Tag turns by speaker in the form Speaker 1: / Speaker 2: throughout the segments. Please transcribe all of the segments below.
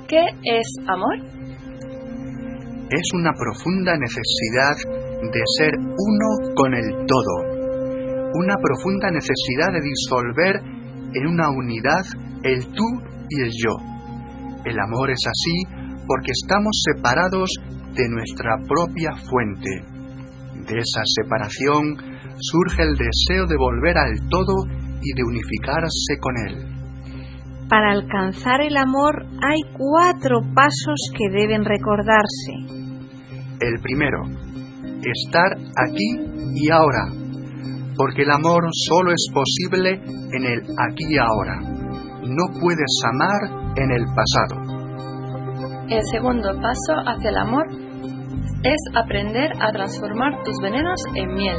Speaker 1: ¿Qué es amor?
Speaker 2: Es una profunda necesidad de ser uno con el todo. Una profunda necesidad de disolver en una unidad el tú y el yo. El amor es así porque estamos separados de nuestra propia fuente. De esa separación surge el deseo de volver al todo y de unificarse con él.
Speaker 3: Para alcanzar el amor hay 4 pasos que deben recordarse.
Speaker 2: El primero, estar aquí y ahora, porque el amor solo es posible en el aquí y ahora. No puedes amar en el pasado.
Speaker 1: El segundo paso hacia el amor es aprender a transformar tus venenos en miel.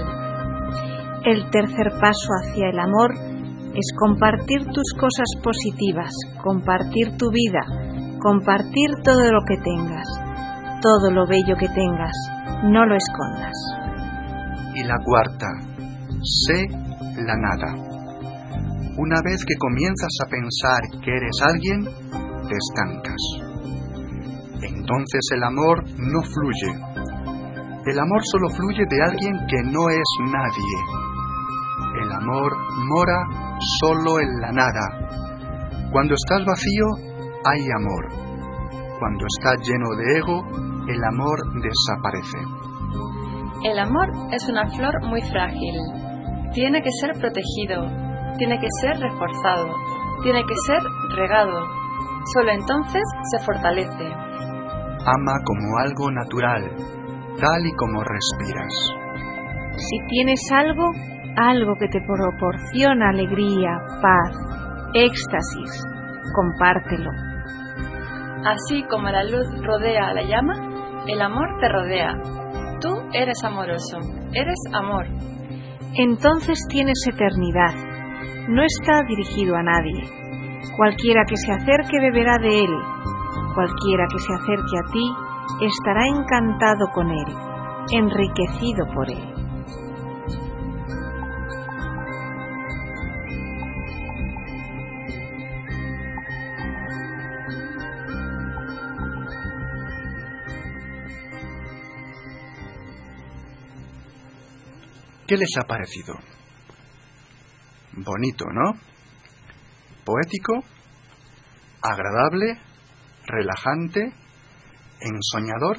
Speaker 3: El tercer paso hacia el amor es compartir tus cosas positivas, compartir tu vida, compartir todo lo que tengas, todo lo bello que tengas, no lo escondas.
Speaker 2: Y la cuarta, sé la nada. Una vez que comienzas a pensar que eres alguien, te estancas. Entonces el amor no fluye. El amor solo fluye de alguien que no es nadie. El amor mora solo en la nada. Cuando estás vacío, hay amor. Cuando estás lleno de ego, el amor desaparece.
Speaker 1: El amor es una flor muy frágil. Tiene que ser protegido, tiene que ser reforzado, tiene que ser regado. Solo entonces se fortalece.
Speaker 2: Ama como algo natural, tal y como respiras.
Speaker 3: Si tienes algo que te proporciona alegría, paz, éxtasis, compártelo.
Speaker 1: Así como la luz rodea a la llama, el amor te rodea. Tú eres amoroso, eres amor.
Speaker 3: Entonces tienes eternidad. No está dirigido a nadie. Cualquiera que se acerque beberá de él. Cualquiera que se acerque a ti estará encantado con él, enriquecido por él.
Speaker 2: ¿Qué les ha parecido? Bonito, ¿no? Poético, agradable, relajante, ensoñador.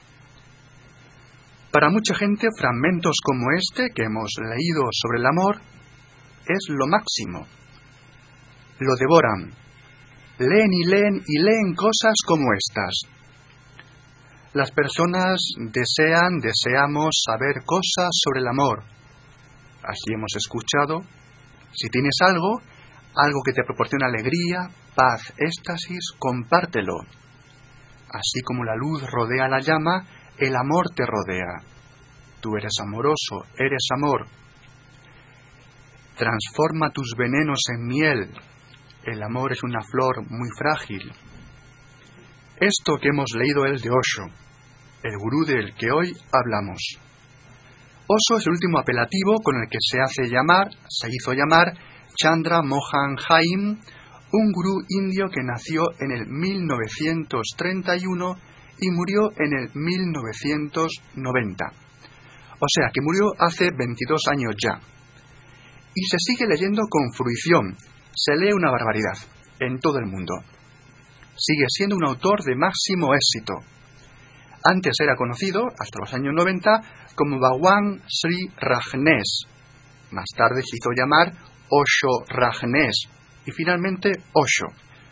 Speaker 2: Para mucha gente, fragmentos como este que hemos leído sobre el amor es lo máximo. Lo devoran. Leen y leen y leen cosas como estas. Las personas deseamos saber cosas sobre el amor. Así hemos escuchado. Si tienes algo que te proporciona alegría, paz, éxtasis, compártelo. Así como la luz rodea la llama, el amor te rodea. Tú eres amoroso, eres amor. Transforma tus venenos en miel. El amor es una flor muy frágil. Esto que hemos leído es de Osho, el gurú del que hoy hablamos. Osho es el último apelativo con el que se hizo llamar Chandra Mohan Jain, un gurú indio que nació en el 1931 y murió en el 1990. O sea, que murió hace 22 años ya. Y se sigue leyendo con fruición. Se lee una barbaridad en todo el mundo. Sigue siendo un autor de máximo éxito. Antes era conocido, hasta los años 90, como Bhagwan Sri Rajneesh. Más tarde se hizo llamar Osho Rajneesh y finalmente Osho.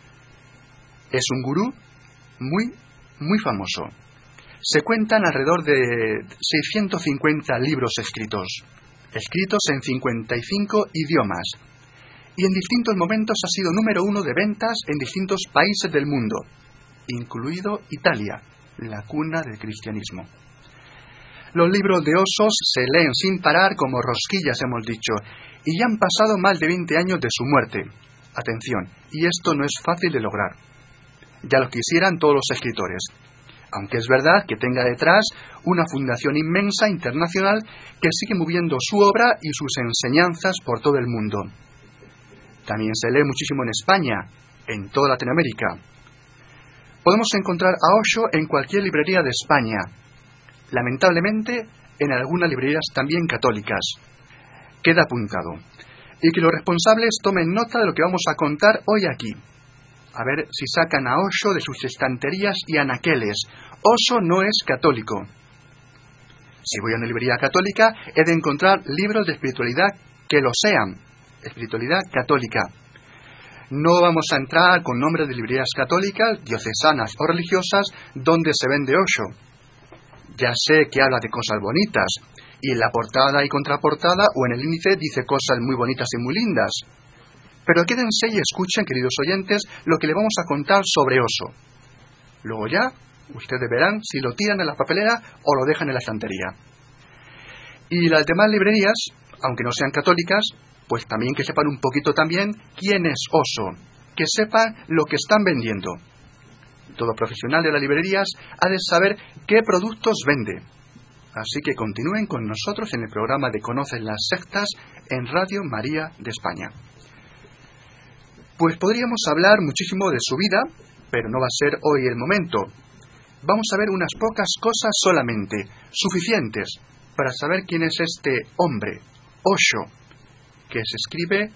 Speaker 2: Es un gurú muy, muy famoso. Se cuentan alrededor de 650 libros escritos en 55 idiomas, y en distintos momentos ha sido número 1 de ventas en distintos países del mundo, incluido Italia, la cuna del cristianismo. Los libros de Osho se leen sin parar como rosquillas, hemos dicho, y ya han pasado más de 20 años de su muerte. Atención, y esto no es fácil de lograr. Ya lo quisieran todos los escritores, aunque es verdad que tenga detrás una fundación inmensa internacional que sigue moviendo su obra y sus enseñanzas por todo el mundo. También se lee muchísimo en España, en toda Latinoamérica. Podemos encontrar a Osho en cualquier librería de España, lamentablemente en algunas librerías también católicas. Queda apuntado. Y que los responsables tomen nota de lo que vamos a contar hoy aquí. A ver si sacan a Osho de sus estanterías y anaqueles. Osho no es católico. Si voy a una librería católica, he de encontrar libros de espiritualidad que lo sean. Espiritualidad católica. No vamos a entrar con nombres de librerías católicas, diocesanas o religiosas donde se vende Osho. Ya sé que habla de cosas bonitas, y en la portada y contraportada o en el índice dice cosas muy bonitas y muy lindas. Pero quédense y escuchen, queridos oyentes, lo que le vamos a contar sobre Osho. Luego ya, ustedes verán si lo tiran en la papelera o lo dejan en la estantería. Y las demás librerías, aunque no sean católicas, pues también que sepan un poquito también quién es Osho, que sepan lo que están vendiendo. Todo profesional de las librerías ha de saber qué productos vende. Así que continúen con nosotros en el programa de Conocen las Sectas en Radio María de España. Pues podríamos hablar muchísimo de su vida, pero no va a ser hoy el momento. Vamos a ver unas pocas cosas solamente, suficientes, para saber quién es este hombre, Osho, que se escribe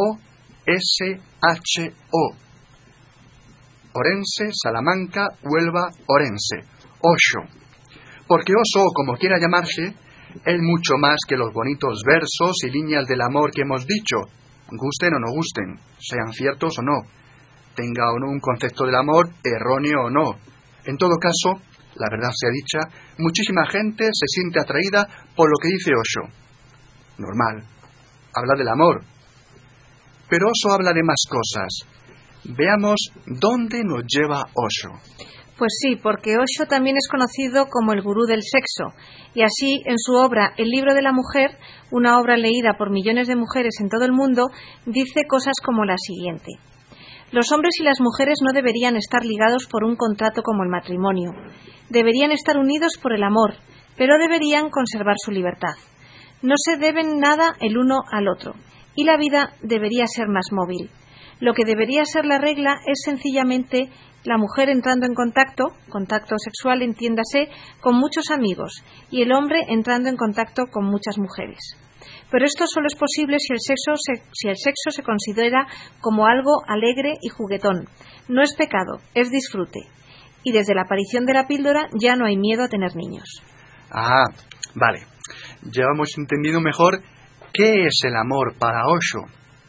Speaker 2: O-S-H-O. Orense, Salamanca, Huelva, Orense. Osho. Porque Osho, como quiera llamarse, es mucho más que los bonitos versos y líneas del amor que hemos dicho, gusten o no gusten, sean ciertos o no, tenga o no un concepto del amor erróneo o no. En todo caso, la verdad sea dicha, muchísima gente se siente atraída por lo que dice Osho. Normal, habla del amor. Pero Osho habla de más cosas. Veamos dónde nos lleva Osho.
Speaker 3: Pues sí, porque Osho también es conocido como el gurú del sexo, y así en su obra El libro de la mujer, una obra leída por millones de mujeres en todo el mundo, dice cosas como la siguiente: los hombres y las mujeres no deberían estar ligados por un contrato como el matrimonio, deberían estar unidos por el amor, pero deberían conservar su libertad. No se deben nada el uno al otro, y la vida debería ser más móvil. Lo que debería ser la regla es sencillamente la mujer entrando en contacto sexual, entiéndase, con muchos amigos, y el hombre entrando en contacto con muchas mujeres. Pero esto solo es posible si el sexo se considera como algo alegre y juguetón. No es pecado, es disfrute. Y desde la aparición de la píldora ya no hay miedo a tener niños.
Speaker 2: Ah, vale. Ya hemos entendido mejor qué es el amor para Osho.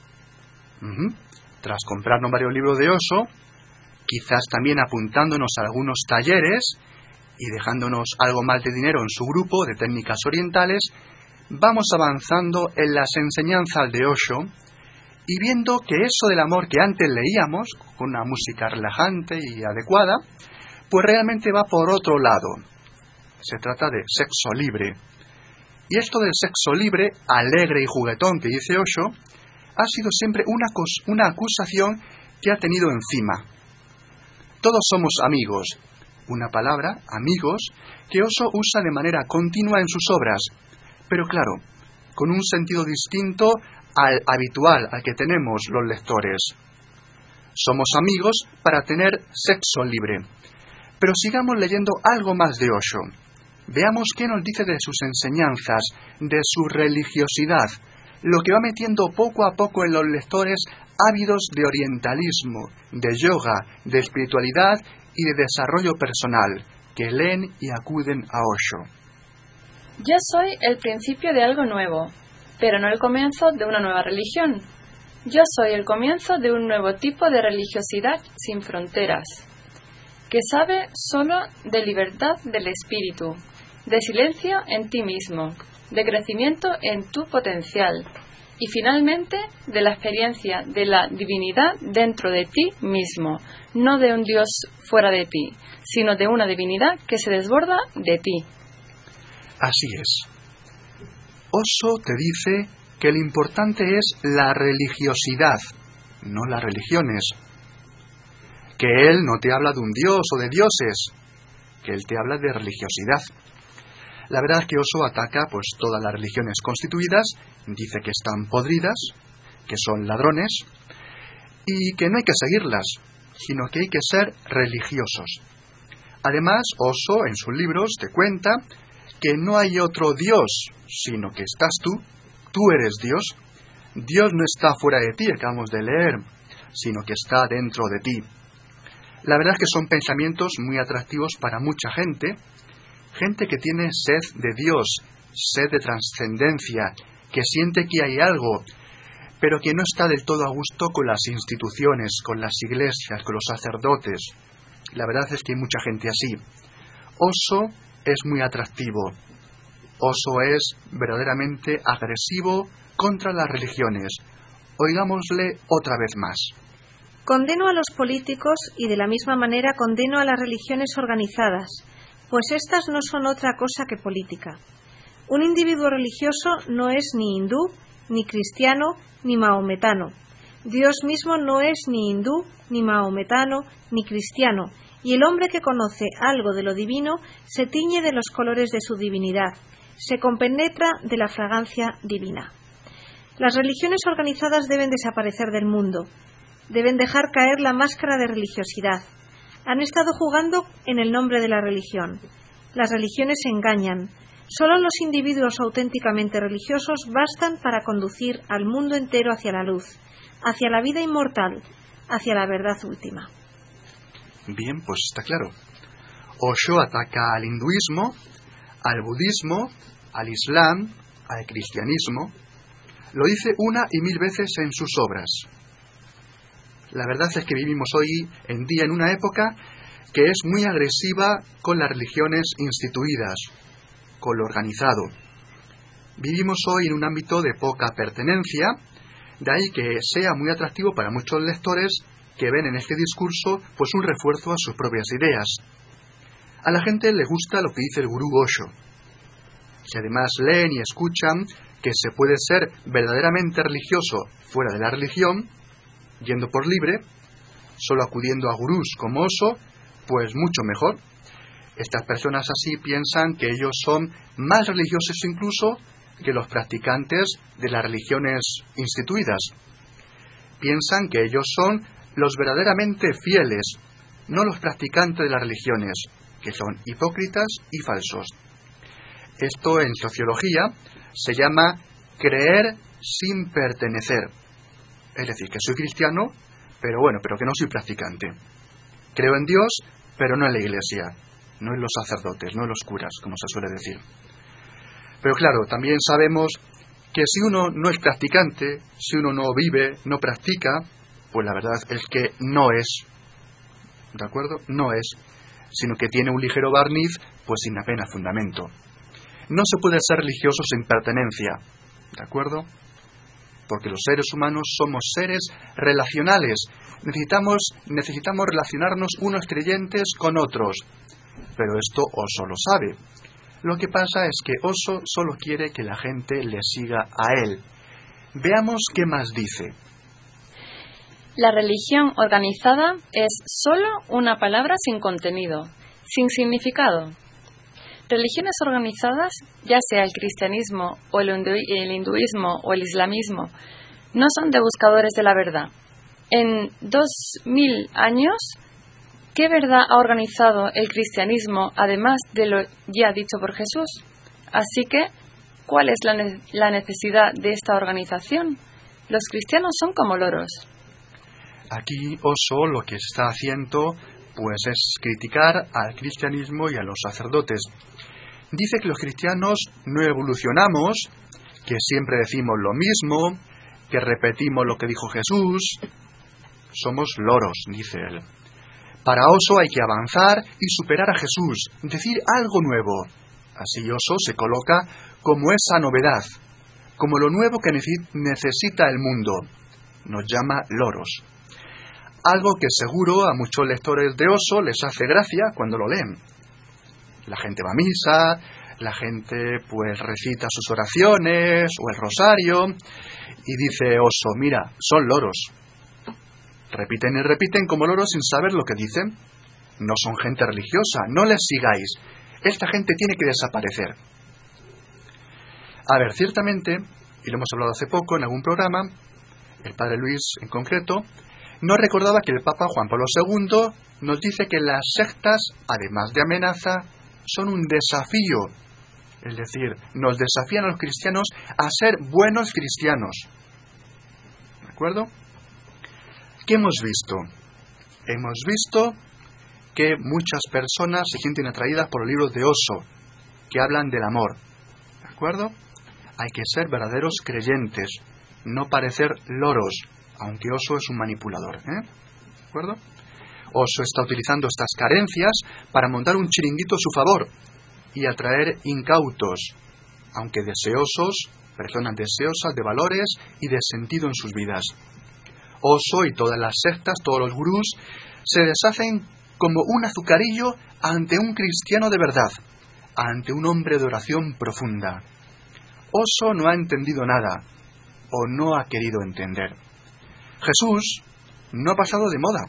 Speaker 2: Tras comprarnos varios libros de Osho, quizás también apuntándonos a algunos talleres y dejándonos algo más de dinero en su grupo de técnicas orientales, vamos avanzando en las enseñanzas de Osho y viendo que eso del amor que antes leíamos, con una música relajante y adecuada, pues realmente va por otro lado. Se trata de sexo libre. Y esto del sexo libre, alegre y juguetón que dice Osho, ha sido siempre una acusación que ha tenido encima. Todos somos amigos, una palabra, amigos, que Osho usa de manera continua en sus obras, pero claro, con un sentido distinto al habitual, al que tenemos los lectores. Somos amigos para tener sexo libre. Pero sigamos leyendo algo más de Osho. Veamos qué nos dice de sus enseñanzas, de su religiosidad, lo que va metiendo poco a poco en los lectores ávidos de orientalismo, de yoga, de espiritualidad y de desarrollo personal, que leen y acuden a Osho.
Speaker 1: Yo soy el principio de algo nuevo, pero no el comienzo de una nueva religión. Yo soy el comienzo de un nuevo tipo de religiosidad sin fronteras, que sabe solo de libertad del espíritu, de silencio en ti mismo, de crecimiento en tu potencial y finalmente de la experiencia de la divinidad dentro de ti mismo, no de un Dios fuera de ti, sino de una divinidad que se desborda de ti.
Speaker 2: Así es. Osho te dice que lo importante es la religiosidad, no las religiones. Que él no te habla de un dios o de dioses, que él te habla de religiosidad. La verdad es que Osho ataca pues todas las religiones constituidas, dice que están podridas, que son ladrones, y que no hay que seguirlas. sino que hay que ser religiosos. Además, Osho en sus libros te cuenta que no hay otro Dios, sino que estás tú eres Dios. Dios no está fuera de ti, acabamos de leer, sino que está dentro de ti. La verdad es que son pensamientos muy atractivos para mucha gente que tiene sed de Dios, sed de trascendencia, que siente que hay algo, pero que no está del todo a gusto con las instituciones, con las iglesias, con los sacerdotes. La verdad es que hay mucha gente así. Osho es muy atractivo. Osho es verdaderamente agresivo contra las religiones. Oigámosle otra vez más.
Speaker 3: Condeno a los políticos y de la misma manera condeno a las religiones organizadas, pues éstas no son otra cosa que política. Un individuo religioso no es ni hindú, ni cristiano, ni mahometano. Dios mismo no es ni hindú, ni mahometano, ni cristiano, y el hombre que conoce algo de lo divino se tiñe de los colores de su divinidad, se compenetra de la fragancia divina. Las religiones organizadas deben desaparecer del mundo, deben dejar caer la máscara de religiosidad. Han estado jugando en el nombre de la religión. Las religiones engañan. Solo los individuos auténticamente religiosos bastan para conducir al mundo entero hacia la luz, hacia la vida inmortal, hacia la verdad última.
Speaker 2: Bien, pues está claro. Osho ataca al hinduismo, al budismo, al islam, al cristianismo. Lo dice una y mil veces en sus obras. La verdad es que vivimos hoy en día en una época que es muy agresiva con las religiones instituidas, con lo organizado. Vivimos hoy en un ámbito de poca pertenencia, de ahí que sea muy atractivo para muchos lectores que ven en este discurso pues un refuerzo a sus propias ideas. A la gente le gusta lo que dice el gurú Osho. Si además leen y escuchan que se puede ser verdaderamente religioso fuera de la religión, yendo por libre, solo acudiendo a gurús como Osho, pues mucho mejor. Estas personas así piensan que ellos son más religiosos incluso que los practicantes de las religiones instituidas. Piensan que ellos son los verdaderamente fieles, no los practicantes de las religiones, que son hipócritas y falsos. Esto en sociología se llama creer sin pertenecer. Es decir, que soy cristiano, pero que no soy practicante. Creo en Dios, pero no en la iglesia, no en los sacerdotes, no en los curas, como se suele decir. Pero claro, también sabemos que si uno no es practicante, si uno no vive, no practica, pues la verdad es que no es, ¿de acuerdo? No es, sino que tiene un ligero barniz, pues sin apenas fundamento. No se puede ser religioso sin pertenencia, ¿de acuerdo? Porque los seres humanos somos seres relacionales. Necesitamos relacionarnos unos creyentes con otros. Pero esto Osho lo sabe. Lo que pasa es que Osho solo quiere que la gente le siga a él. Veamos qué más dice.
Speaker 1: La religión organizada es solo una palabra sin contenido, sin significado. Religiones organizadas, ya sea el cristianismo o el hinduismo o el islamismo, no son de buscadores de la verdad. En 2000 años, ¿qué verdad ha organizado el cristianismo, además de lo ya dicho por Jesús? Así que, ¿cuál es la necesidad de esta organización? Los cristianos son como loros.
Speaker 2: Aquí Osho lo que está haciendo pues es criticar al cristianismo y a los sacerdotes. Dice que los cristianos no evolucionamos, que siempre decimos lo mismo, que repetimos lo que dijo Jesús. Somos loros, dice él. Para Osho hay que avanzar y superar a Jesús, decir algo nuevo. Así Osho se coloca como esa novedad, como lo nuevo que necesita el mundo. Nos llama loros. Algo que seguro a muchos lectores de Osho les hace gracia cuando lo leen. La gente va a misa, la gente pues recita sus oraciones o el rosario y dice Osho, mira, son loros. Repiten y repiten como loros sin saber lo que dicen. No son gente religiosa, no les sigáis. Esta gente tiene que desaparecer. A ver, ciertamente, y lo hemos hablado hace poco en algún programa, el padre Luis en concreto, no recordaba que el Papa Juan Pablo II nos dice que las sectas, además de amenaza, son un desafío. Es decir, nos desafían a los cristianos a ser buenos cristianos. ¿De acuerdo? ¿Qué hemos visto? Hemos visto que muchas personas se sienten atraídas por los libros de Osho, que hablan del amor. ¿De acuerdo? Hay que ser verdaderos creyentes, no parecer loros, aunque Osho es un manipulador. ¿De acuerdo? Osho está utilizando estas carencias para montar un chiringuito a su favor y atraer incautos, aunque deseosos, personas deseosas de valores y de sentido en sus vidas. Osho y todas las sectas, todos los gurús, se deshacen como un azucarillo ante un cristiano de verdad, ante un hombre de oración profunda. Osho no ha entendido nada, o no ha querido entender. Jesús no ha pasado de moda.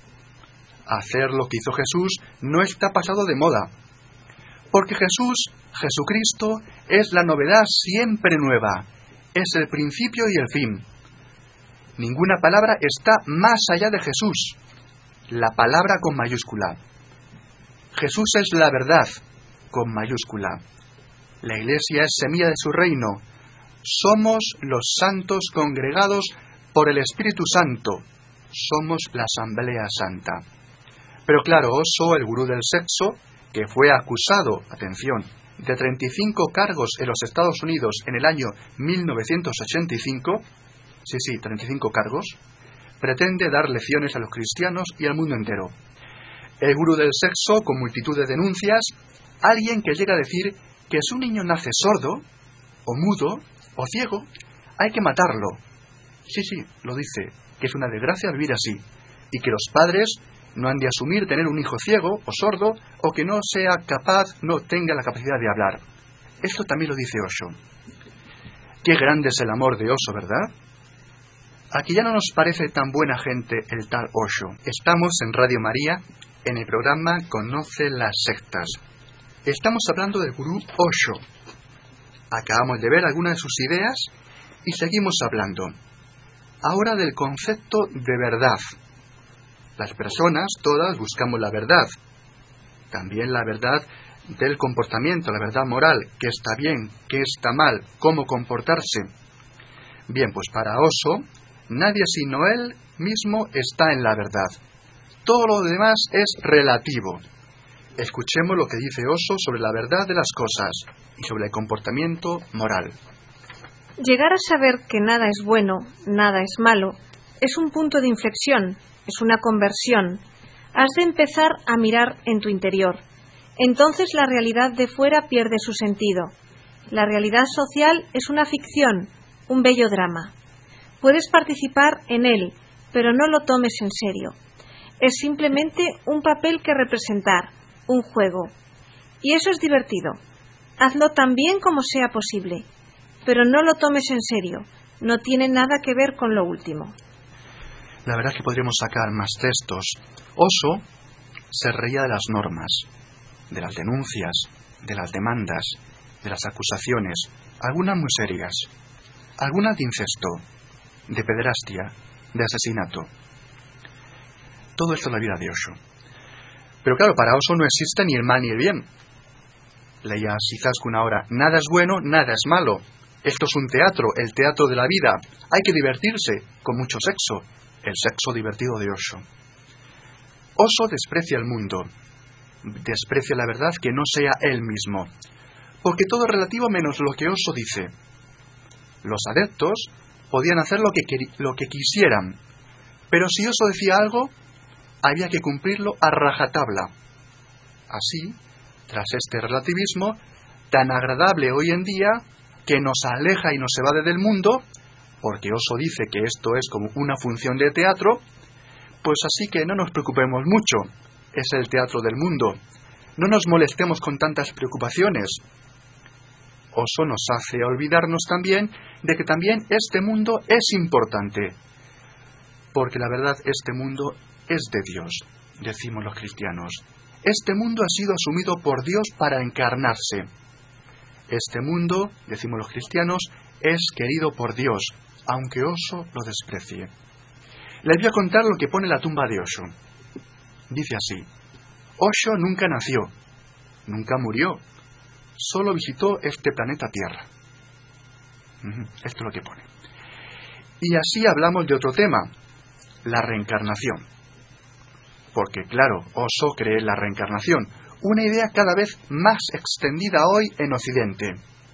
Speaker 2: Hacer lo que hizo Jesús no está pasado de moda, porque Jesucristo, es la novedad siempre nueva, es el principio y el fin. Ninguna palabra está más allá de Jesús, la palabra con mayúscula. Jesús es la verdad, con mayúscula. La Iglesia es semilla de su reino. Somos los santos congregados por el Espíritu Santo. Somos la Asamblea Santa. Pero claro, Osho, el gurú del sexo, que fue acusado, atención, de 35 cargos en los Estados Unidos en el año 1985, 35 cargos, pretende dar lecciones a los cristianos y al mundo entero. El gurú del sexo, con multitud de denuncias, alguien que llega a decir que si un niño nace sordo, o mudo, o ciego, hay que matarlo. Sí, lo dice, que es una desgracia vivir así, y que los padres no han de asumir tener un hijo ciego o sordo, o que no sea capaz, no tenga la capacidad de hablar. Esto también lo dice Osho. Qué grande es el amor de Osho, ¿verdad? Aquí ya no nos parece tan buena gente el tal Osho. Estamos en Radio María, en el programa Conoce las sectas. Estamos hablando del gurú Osho. Acabamos de ver algunas de sus ideas y seguimos hablando. Ahora del concepto de verdad. Las personas, todas, buscamos la verdad. También la verdad del comportamiento, la verdad moral, qué está bien, qué está mal, cómo comportarse. Bien, pues para Osho, nadie sino él mismo está en la verdad. Todo lo demás es relativo. Escuchemos lo que dice Osho sobre la verdad de las cosas y sobre el comportamiento moral.
Speaker 3: Llegar a saber que nada es bueno, nada es malo, es un punto de inflexión, es una conversión. Has de empezar a mirar en tu interior. Entonces la realidad de fuera pierde su sentido. La realidad social es una ficción, un bello drama. Puedes participar en él, pero no lo tomes en serio. Es simplemente un papel que representar, un juego. Y eso es divertido. Hazlo tan bien como sea posible, pero no lo tomes en serio. No tiene nada que ver con lo último.
Speaker 2: La verdad es que podríamos sacar más textos. Osho se reía de las normas, de las denuncias, de las demandas, de las acusaciones, algunas muy serias, algunas de incesto, de pederastia, de asesinato. Todo esto es la vida de Osho. Pero claro, para Osho no existe ni el mal ni el bien. Leía Izaskun ahora, nada es bueno, nada es malo. Esto es un teatro, el teatro de la vida. Hay que divertirse, con mucho sexo. El sexo divertido de Osho. Osho desprecia el mundo. Desprecia la verdad que no sea él mismo. Porque todo es relativo menos lo que Osho dice. Los adeptos podían hacer lo que quisieran. Pero si Osho decía algo, había que cumplirlo a rajatabla. Así, tras este relativismo, tan agradable hoy en día, que nos aleja y nos evade del mundo, porque Osho dice que esto es como una función de teatro, pues así que no nos preocupemos mucho, es el teatro del mundo. No nos molestemos con tantas preocupaciones. Osho nos hace olvidarnos también de que también este mundo es importante, porque la verdad este mundo es de Dios, decimos los cristianos. Este mundo ha sido asumido por Dios para encarnarse. Este mundo, decimos los cristianos, es querido por Dios, aunque Osho lo desprecie. Les voy a contar lo que pone la tumba de Osho. Dice así: Osho nunca nació, nunca murió, solo visitó este planeta Tierra. Esto es lo que pone. Y así hablamos de otro tema, la reencarnación. Porque claro, Osho cree en la reencarnación, una idea cada vez más extendida hoy en Occidente.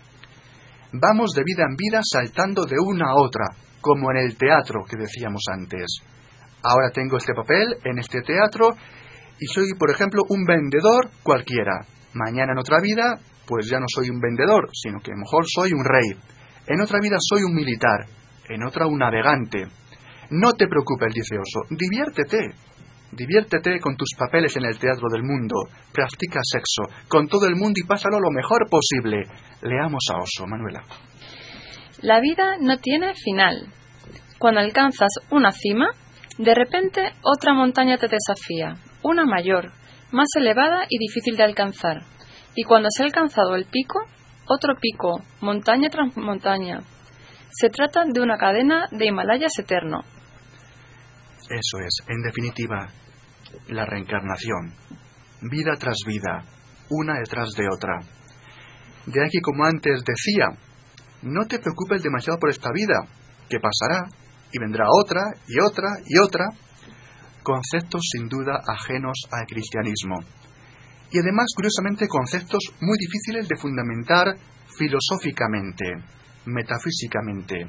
Speaker 2: Vamos de vida en vida saltando de una a otra, como en el teatro que decíamos antes. Ahora tengo este papel en este teatro y soy, por ejemplo, un vendedor cualquiera. Mañana en otra vida, pues ya no soy un vendedor, sino que a lo mejor soy un rey. En otra vida soy un militar, en otra un navegante. No te preocupes, dice Osho, diviértete con tus papeles en el teatro del mundo, practica sexo con todo el mundo y pásalo lo mejor posible. Leamos a Osho, Manuela.
Speaker 1: La vida no tiene final. Cuando alcanzas una cima, de repente otra montaña te desafía, una mayor, más elevada y difícil de alcanzar. Y cuando se ha alcanzado el pico, otro pico, montaña tras montaña. Se trata de una cadena de Himalayas eterno.
Speaker 2: Eso es, en definitiva, la reencarnación. Vida tras vida, una detrás de otra. De aquí, como antes decía, no te preocupes demasiado por esta vida, que pasará, y vendrá otra, y otra, y otra. Conceptos sin duda ajenos al cristianismo. Y además, curiosamente, conceptos muy difíciles de fundamentar filosóficamente, metafísicamente.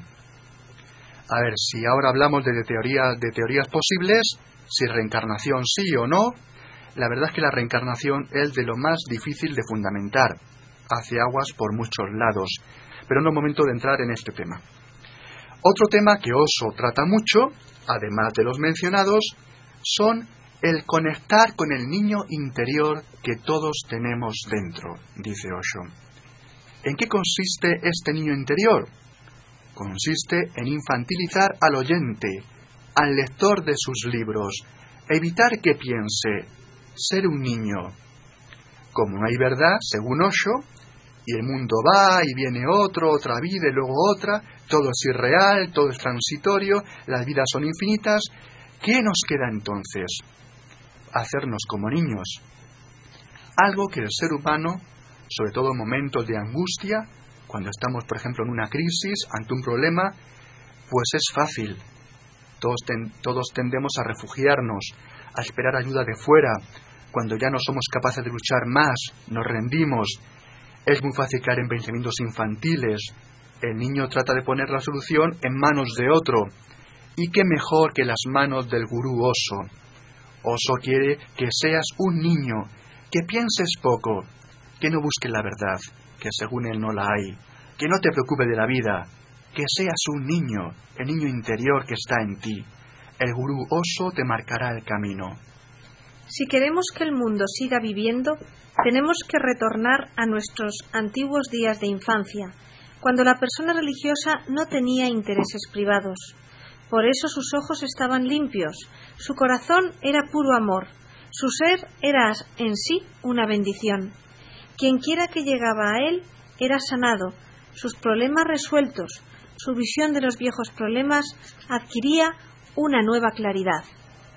Speaker 2: A ver, si ahora hablamos de teorías posibles, si reencarnación sí o no, la verdad es que la reencarnación es de lo más difícil de fundamentar. Hace aguas por muchos lados, pero no es momento de entrar en este tema. Otro tema que Osho trata mucho, además de los mencionados, son el conectar con el niño interior que todos tenemos dentro, dice Osho. ¿En qué consiste este niño interior? Consiste en infantilizar al oyente, al lector de sus libros, evitar que piense, ser un niño. Como no hay verdad, según Osho, y el mundo va y viene otra vida y luego otra, todo es irreal, todo es transitorio, las vidas son infinitas, ¿qué nos queda entonces? Hacernos como niños. Algo que el ser humano, sobre todo en momentos de angustia, cuando estamos, por ejemplo, en una crisis, ante un problema, pues es fácil. Todos tendemos a refugiarnos, a esperar ayuda de fuera. Cuando ya no somos capaces de luchar más, nos rendimos. Es muy fácil caer en pensamientos infantiles. El niño trata de poner la solución en manos de otro. ¿Y qué mejor que las manos del gurú Osho? Osho quiere que seas un niño, que pienses poco, que no busques la verdad, que según él no la hay, que no te preocupes de la vida, que seas un niño, el niño interior que está en ti. El gurú Osho te marcará el camino.
Speaker 3: Si queremos que el mundo siga viviendo, tenemos que retornar a nuestros antiguos días de infancia, cuando la persona religiosa no tenía intereses privados. Por eso sus ojos estaban limpios, su corazón era puro amor, su ser era en sí una bendición. Quienquiera que llegaba a él era sanado, sus problemas resueltos, su visión de los viejos problemas adquiría una nueva claridad.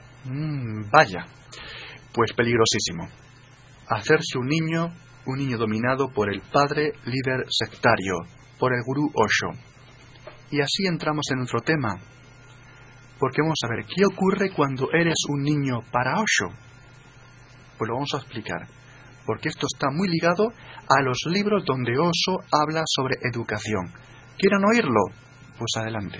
Speaker 2: Vaya, pues peligrosísimo. Hacerse un niño dominado por el padre líder sectario, por el gurú Osho. Y así entramos en otro tema. Porque vamos a ver, ¿qué ocurre cuando eres un niño para Osho? Pues lo vamos a explicar. Porque esto está muy ligado a los libros donde Osho habla sobre educación. ¿Quieren oírlo? Pues adelante.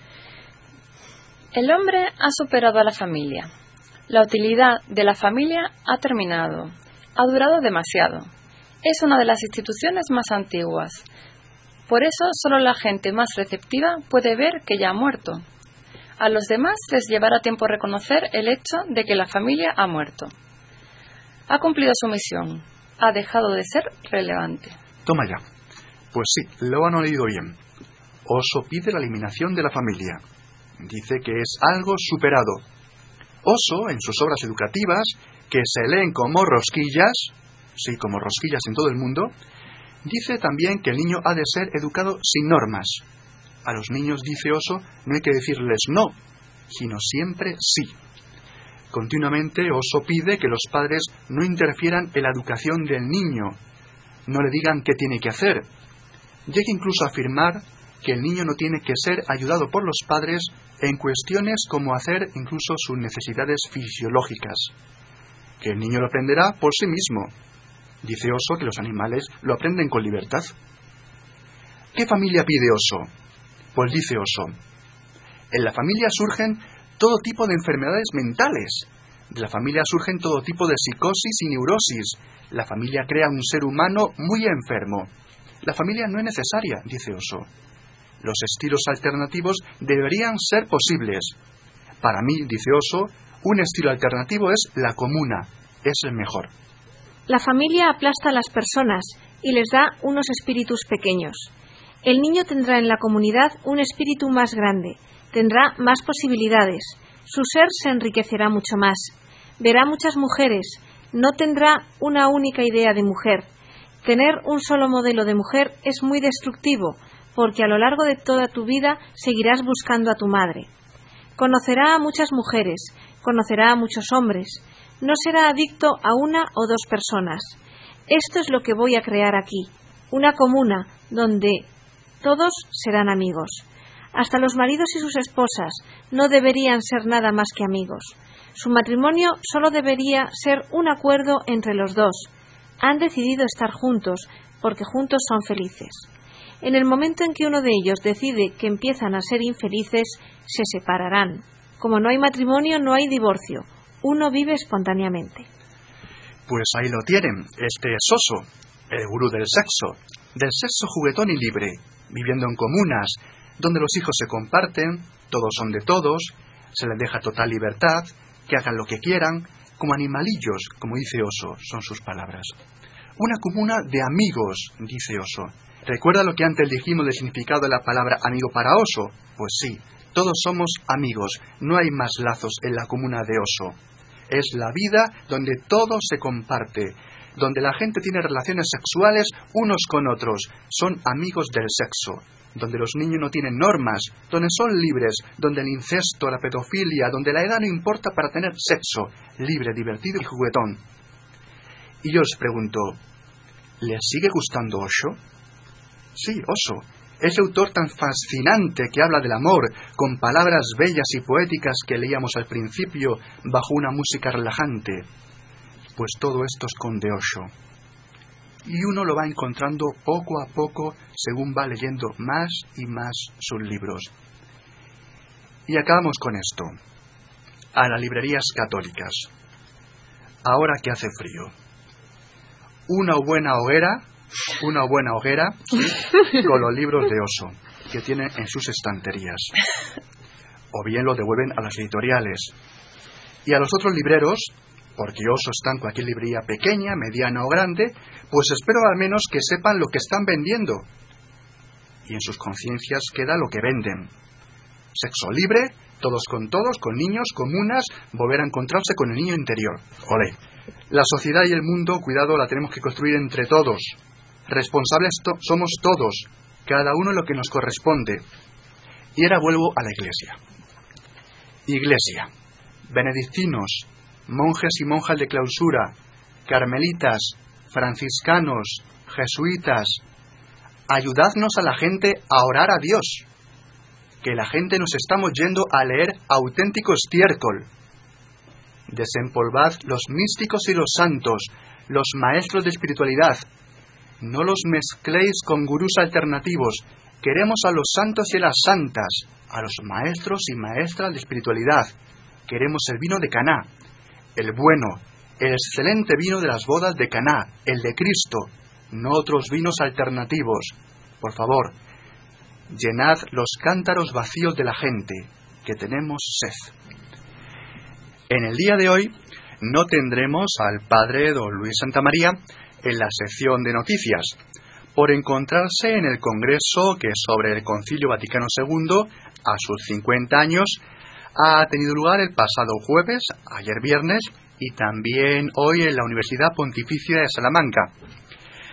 Speaker 1: El hombre ha superado a la familia. La utilidad de la familia ha terminado. Ha durado demasiado. Es una de las instituciones más antiguas. Por eso solo la gente más receptiva puede ver que ya ha muerto. A los demás les llevará tiempo reconocer el hecho de que la familia ha muerto. Ha cumplido su misión. Ha dejado de ser relevante.
Speaker 2: Toma ya. Pues sí, lo han oído bien. Osho pide la eliminación de la familia. Dice que es algo superado. Osho, en sus obras educativas, que se leen como rosquillas, sí, como rosquillas en todo el mundo, dice también que el niño ha de ser educado sin normas. A los niños, dice Osho, no hay que decirles no, sino siempre sí. Continuamente Osho pide que los padres no interfieran en la educación del niño, no le digan qué tiene que hacer. Llega incluso a afirmar que el niño no tiene que ser ayudado por los padres en cuestiones como hacer incluso sus necesidades fisiológicas, que el niño lo aprenderá por sí mismo. Dice Osho que los animales lo aprenden con libertad. ¿Qué familia pide Osho? Pues dice Osho, en la familia surgen todo tipo de enfermedades mentales. De la familia surgen todo tipo de psicosis y neurosis. La familia crea un ser humano muy enfermo. La familia no es necesaria, dice Osho. Los estilos alternativos deberían ser posibles. Para mí, dice Osho, un estilo alternativo es la comuna. Es el mejor.
Speaker 3: La familia aplasta a las personas y les da unos espíritus pequeños. El niño tendrá en la comunidad un espíritu más grande, tendrá más posibilidades, su ser se enriquecerá mucho más, verá muchas mujeres, no tendrá una única idea de mujer. Tener un solo modelo de mujer es muy destructivo, porque a lo largo de toda tu vida seguirás buscando a tu madre. Conocerá a muchas mujeres, conocerá a muchos hombres, no será adicto a una o dos personas. Esto es lo que voy a crear aquí, una comuna donde todos serán amigos. Hasta los maridos y sus esposas no deberían ser nada más que amigos. Su matrimonio solo debería ser un acuerdo entre los dos. Han decidido estar juntos porque juntos son felices. En el momento en que uno de ellos decide que empiezan a ser infelices, se separarán. Como no hay matrimonio, no hay divorcio. Uno vive espontáneamente.
Speaker 2: Pues ahí lo tienen. Este es Osho, el gurú del sexo juguetón y libre, viviendo en comunas, donde los hijos se comparten, todos son de todos, se les deja total libertad, que hagan lo que quieran, como animalillos, como dice Osho, son sus palabras. Una comuna de amigos, dice Osho. ¿Recuerda lo que antes dijimos del significado de la palabra amigo para Osho? Pues sí, todos somos amigos, no hay más lazos en la comuna de Osho. Es la vida donde todo se comparte, donde la gente tiene relaciones sexuales unos con otros, son amigos del sexo, donde los niños no tienen normas, donde son libres, donde el incesto, la pedofilia, donde la edad no importa para tener sexo, libre, divertido y juguetón. Y yo os pregunto, ¿les sigue gustando Osho? Sí, Osho, ese autor tan fascinante que habla del amor, con palabras bellas y poéticas que leíamos al principio bajo una música relajante. Pues todo esto esconde Osho. Y uno lo va encontrando poco a poco según va leyendo más y más sus libros. Y acabamos con esto. A las librerías católicas. Ahora que hace frío. Una buena hoguera con los libros de Osho que tiene en sus estanterías. O bien lo devuelven a las editoriales. Y a los otros libreros, porque Osho está en cualquier librería pequeña, mediana o grande, pues espero al menos que sepan lo que están vendiendo. Y en sus conciencias queda lo que venden. Sexo libre, todos, con niños, comunas, volver a encontrarse con el niño interior. ¡Olé! La sociedad y el mundo, cuidado, la tenemos que construir entre todos. Responsables somos todos, cada uno lo que nos corresponde. Y ahora vuelvo a la iglesia. Iglesia, benedictinos, monjes y monjas de clausura, carmelitas, franciscanos, jesuitas, ayudadnos a la gente a orar a Dios, que la gente nos estamos yendo a leer auténtico estiércol. Desempolvad los místicos y los santos, los maestros de espiritualidad. No los mezcléis con gurús alternativos. Queremos a los santos y a las santas, a los maestros y maestras de espiritualidad. Queremos el vino de Caná, el bueno, el excelente vino de las bodas de Caná, el de Cristo, no otros vinos alternativos. Por favor, llenad los cántaros vacíos de la gente, que tenemos sed. En el día de hoy no tendremos al padre don Luis Santamaría en la sección de noticias, por encontrarse en el congreso que sobre el Concilio Vaticano II, a sus 50 años, ha tenido lugar el pasado jueves, ayer viernes, y también hoy en la Universidad Pontificia de Salamanca.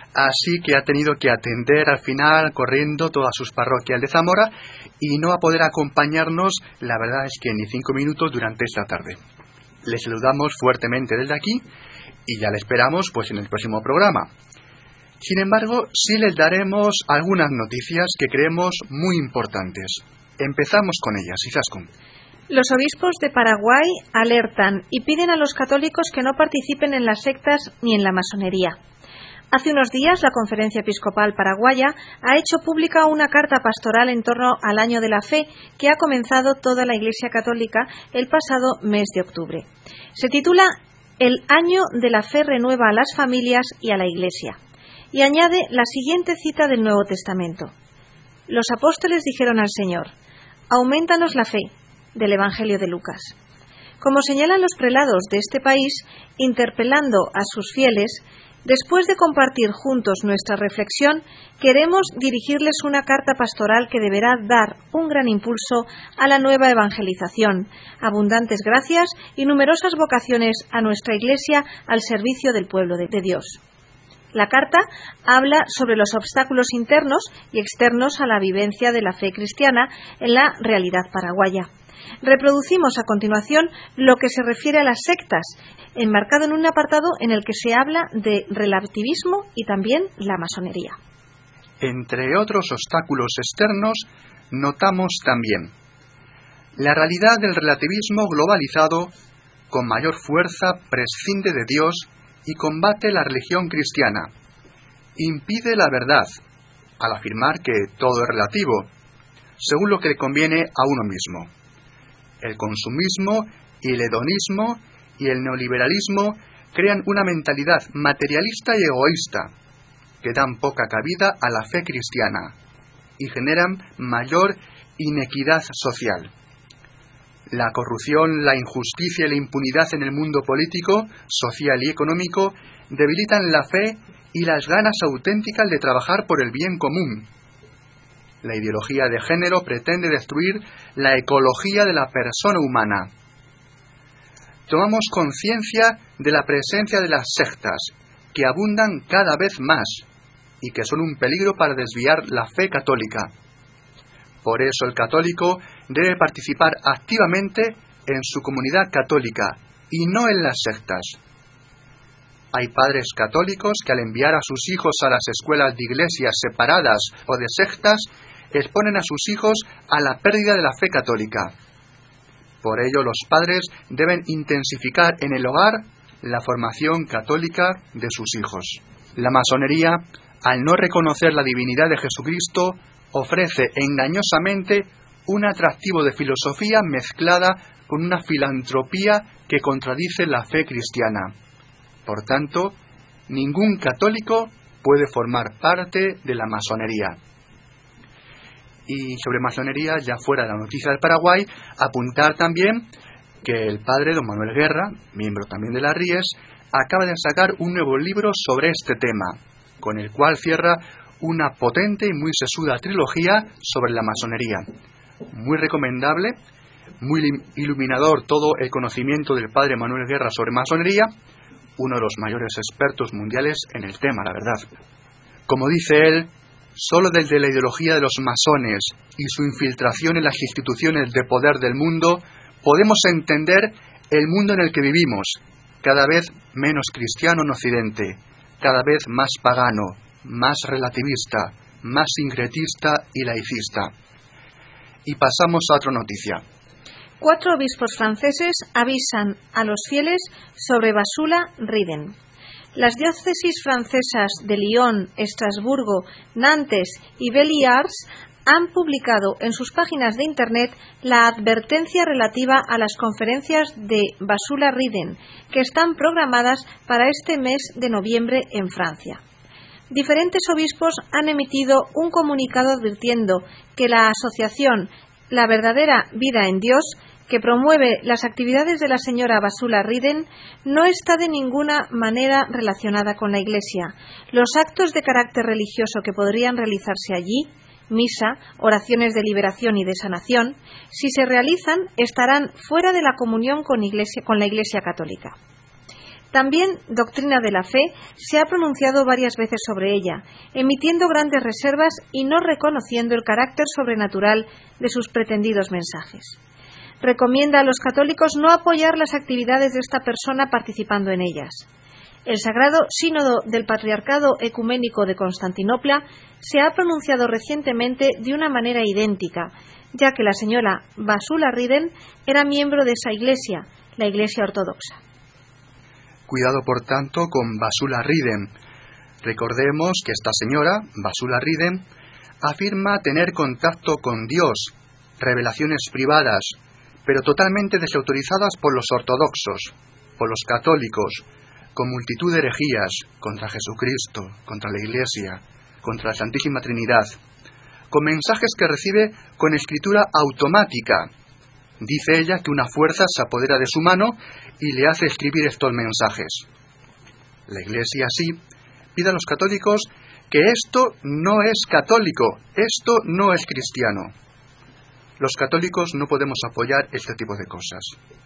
Speaker 2: así que ha tenido que atender al final corriendo todas sus parroquias de Zamora y no va a poder acompañarnos, la verdad es que ni 5 minutos durante esta tarde. Le saludamos fuertemente desde aquí y ya le esperamos pues en el próximo programa. Sin embargo, sí les daremos algunas noticias que creemos muy importantes. Empezamos con ellas, Izaskun.
Speaker 3: Los obispos de Paraguay alertan y piden a los católicos que no participen en las sectas ni en la masonería. Hace unos días, la Conferencia Episcopal Paraguaya ha hecho pública una carta pastoral en torno al Año de la Fe que ha comenzado toda la Iglesia Católica el pasado mes de octubre. Se titula El Año de la Fe renueva a las familias y a la Iglesia y añade la siguiente cita del Nuevo Testamento. Los apóstoles dijeron al Señor: «Aumentanos la fe», del Evangelio de Lucas. Como señalan los prelados de este país, interpelando a sus fieles, después de compartir juntos nuestra reflexión, queremos dirigirles una carta pastoral que deberá dar un gran impulso a la nueva evangelización, abundantes gracias y numerosas vocaciones a nuestra Iglesia al servicio del pueblo de Dios. La carta habla sobre los obstáculos internos y externos a la vivencia de la fe cristiana en la realidad paraguaya. Reproducimos a continuación lo que se refiere a las sectas, enmarcado en un apartado en el que se habla de relativismo y también la masonería.
Speaker 2: Entre otros obstáculos externos, notamos también la realidad del relativismo globalizado, con mayor fuerza prescinde de Dios y combate la religión cristiana. Impide la verdad, al afirmar que todo es relativo, según lo que le conviene a uno mismo. El consumismo y el hedonismo y el neoliberalismo crean una mentalidad materialista y egoísta que dan poca cabida a la fe cristiana y generan mayor inequidad social. La corrupción, la injusticia y la impunidad en el mundo político, social y económico debilitan la fe y las ganas auténticas de trabajar por el bien común. La ideología de género pretende destruir la ecología de la persona humana. Tomamos conciencia de la presencia de las sectas, que abundan cada vez más y que son un peligro para desviar la fe católica. Por eso el católico debe participar activamente en su comunidad católica y no en las sectas. Hay padres católicos que al enviar a sus hijos a las escuelas de iglesias separadas o de sectas, exponen a sus hijos a la pérdida de la fe católica. Por ello, los padres deben intensificar en el hogar la formación católica de sus hijos. La masonería, al no reconocer la divinidad de Jesucristo, ofrece engañosamente un atractivo de filosofía mezclada con una filantropía que contradice la fe cristiana. Por tanto, ningún católico puede formar parte de la masonería. Y sobre masonería, ya fuera de la noticia del Paraguay, apuntar también que el padre don Manuel Guerra, miembro también de la Ries, acaba de sacar un nuevo libro sobre este tema, con el cual cierra una potente y muy sesuda trilogía sobre la masonería. Muy recomendable, muy iluminador todo el conocimiento del padre Manuel Guerra sobre masonería, uno de los mayores expertos mundiales en el tema, la verdad. Como dice él, solo desde la ideología de los masones y su infiltración en las instituciones de poder del mundo podemos entender el mundo en el que vivimos, cada vez menos cristiano en Occidente, cada vez más pagano, más relativista, más sincretista y laicista. Y pasamos a otra noticia.
Speaker 3: 4 obispos franceses avisan a los fieles sobre Basula Riden. Las diócesis francesas de Lyon, Estrasburgo, Nantes y Béliars han publicado en sus páginas de Internet la advertencia relativa a las conferencias de Basula Riden, que están programadas para este mes de noviembre en Francia. Diferentes obispos han emitido un comunicado advirtiendo que la asociación La Verdadera Vida en Dios, que promueve las actividades de la señora Basula Riden, no está de ninguna manera relacionada con la Iglesia. Los actos de carácter religioso que podrían realizarse allí, misa, oraciones de liberación y de sanación, si se realizan, estarán fuera de la comunión con la Iglesia católica. También Doctrina de la Fe se ha pronunciado varias veces sobre ella, emitiendo grandes reservas y no reconociendo el carácter sobrenatural de sus pretendidos mensajes. Recomienda a los católicos no apoyar las actividades de esta persona participando en ellas. El Sagrado Sínodo del Patriarcado Ecuménico de Constantinopla se ha pronunciado recientemente de una manera idéntica, ya que la señora Vasula Riden era miembro de esa iglesia, la Iglesia Ortodoxa.
Speaker 2: Cuidado, por tanto, con Vasula Riden. Recordemos que esta señora, Vasula Riden, afirma tener contacto con Dios, revelaciones privadas, pero totalmente desautorizadas por los ortodoxos, por los católicos, con multitud de herejías contra Jesucristo, contra la Iglesia, contra la Santísima Trinidad, con mensajes que recibe con escritura automática. Dice ella que una fuerza se apodera de su mano y le hace escribir estos mensajes. La Iglesia así pide a los católicos que esto no es católico, esto no es cristiano. Los católicos no podemos apoyar este tipo de cosas.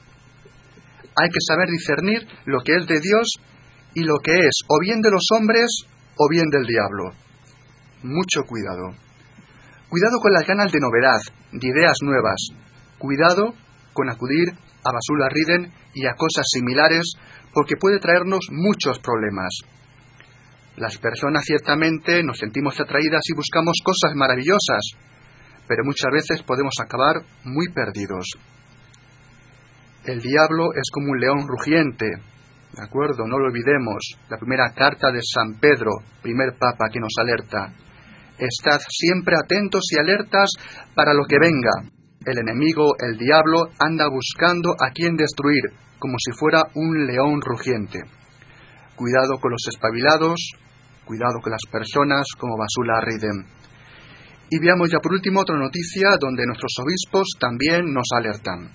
Speaker 2: Hay que saber discernir lo que es de Dios y lo que es o bien de los hombres o bien del diablo. Mucho cuidado. Cuidado con las ganas de novedad, de ideas nuevas. Cuidado con acudir a Vasula Riden y a cosas similares, porque puede traernos muchos problemas. Las personas ciertamente nos sentimos atraídas y buscamos cosas maravillosas, pero muchas veces podemos acabar muy perdidos. El diablo es como un león rugiente, ¿de acuerdo? No lo olvidemos. La primera carta de San Pedro, primer papa, que nos alerta. Estad siempre atentos y alertas para lo que venga. El enemigo, el diablo, anda buscando a quien destruir, como si fuera un león rugiente. Cuidado con los espabilados, cuidado con las personas como Vasula Riden. Y veamos ya por último otra noticia donde nuestros obispos también nos alertan.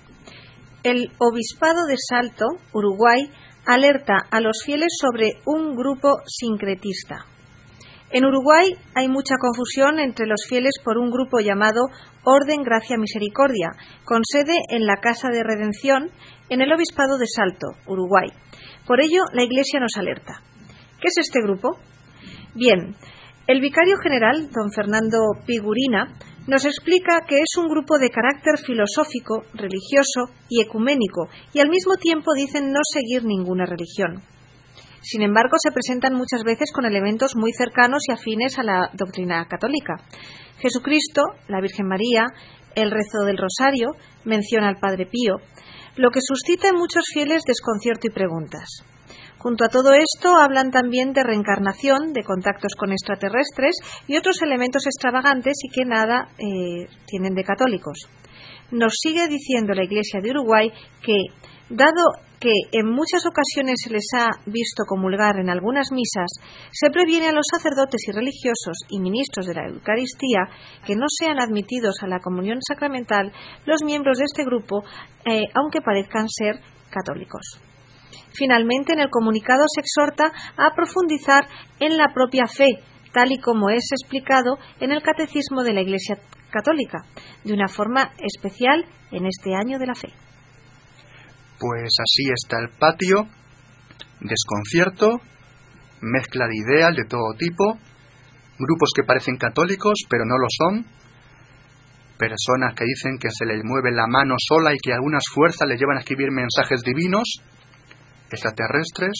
Speaker 3: El Obispado de Salto, Uruguay, alerta a los fieles sobre un grupo sincretista. En Uruguay hay mucha confusión entre los fieles por un grupo llamado Orden Gracia Misericordia, con sede en la Casa de Redención, en el Obispado de Salto, Uruguay. Por ello, la Iglesia nos alerta. ¿Qué es este grupo? Bien, el vicario general, don Fernando Pigurina, nos explica que es un grupo de carácter filosófico, religioso y ecuménico, y al mismo tiempo dicen no seguir ninguna religión. Sin embargo, se presentan muchas veces con elementos muy cercanos y afines a la doctrina católica. Jesucristo, la Virgen María, el rezo del Rosario, menciona al Padre Pío, lo que suscita en muchos fieles desconcierto y preguntas. Junto a todo esto, hablan también de reencarnación, de contactos con extraterrestres y otros elementos extravagantes y que nada tienen de católicos. Nos sigue diciendo la Iglesia de Uruguay que, dado que en muchas ocasiones se les ha visto comulgar en algunas misas, se previene a los sacerdotes y religiosos y ministros de la Eucaristía que no sean admitidos a la comunión sacramental los miembros de este grupo, aunque parezcan ser católicos. Finalmente, en el comunicado se exhorta a profundizar en la propia fe, tal y como es explicado en el Catecismo de la Iglesia Católica, de una forma especial en este año de la fe.
Speaker 2: Pues así está el patio, desconcierto, mezcla de ideas de todo tipo, grupos que parecen católicos pero no lo son, personas que dicen que se les mueve la mano sola y que algunas fuerzas les llevan a escribir mensajes divinos, extraterrestres,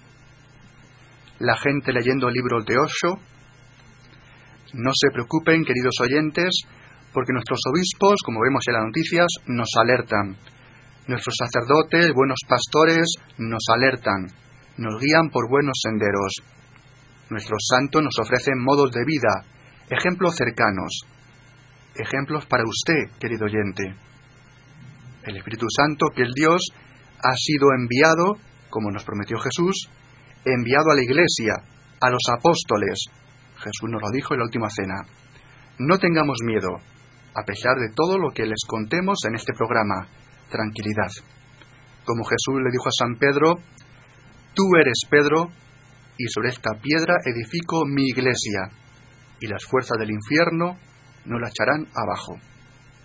Speaker 2: la gente leyendo libros de Osho. No se preocupen, queridos oyentes, porque nuestros obispos, como vemos en las noticias, nos alertan. Nuestros sacerdotes, buenos pastores, nos alertan, nos guían por buenos senderos. Nuestros santos nos ofrecen modos de vida, ejemplos cercanos, ejemplos para usted, querido oyente. El Espíritu Santo, que es Dios, ha sido enviado, como nos prometió Jesús, enviado a la Iglesia, a los apóstoles. Jesús nos lo dijo en la última cena. No tengamos miedo, a pesar de todo lo que les contemos en este programa. Tranquilidad. Como Jesús le dijo a San Pedro, tú eres Pedro, y sobre esta piedra edifico mi iglesia, y las fuerzas del infierno no la echarán abajo.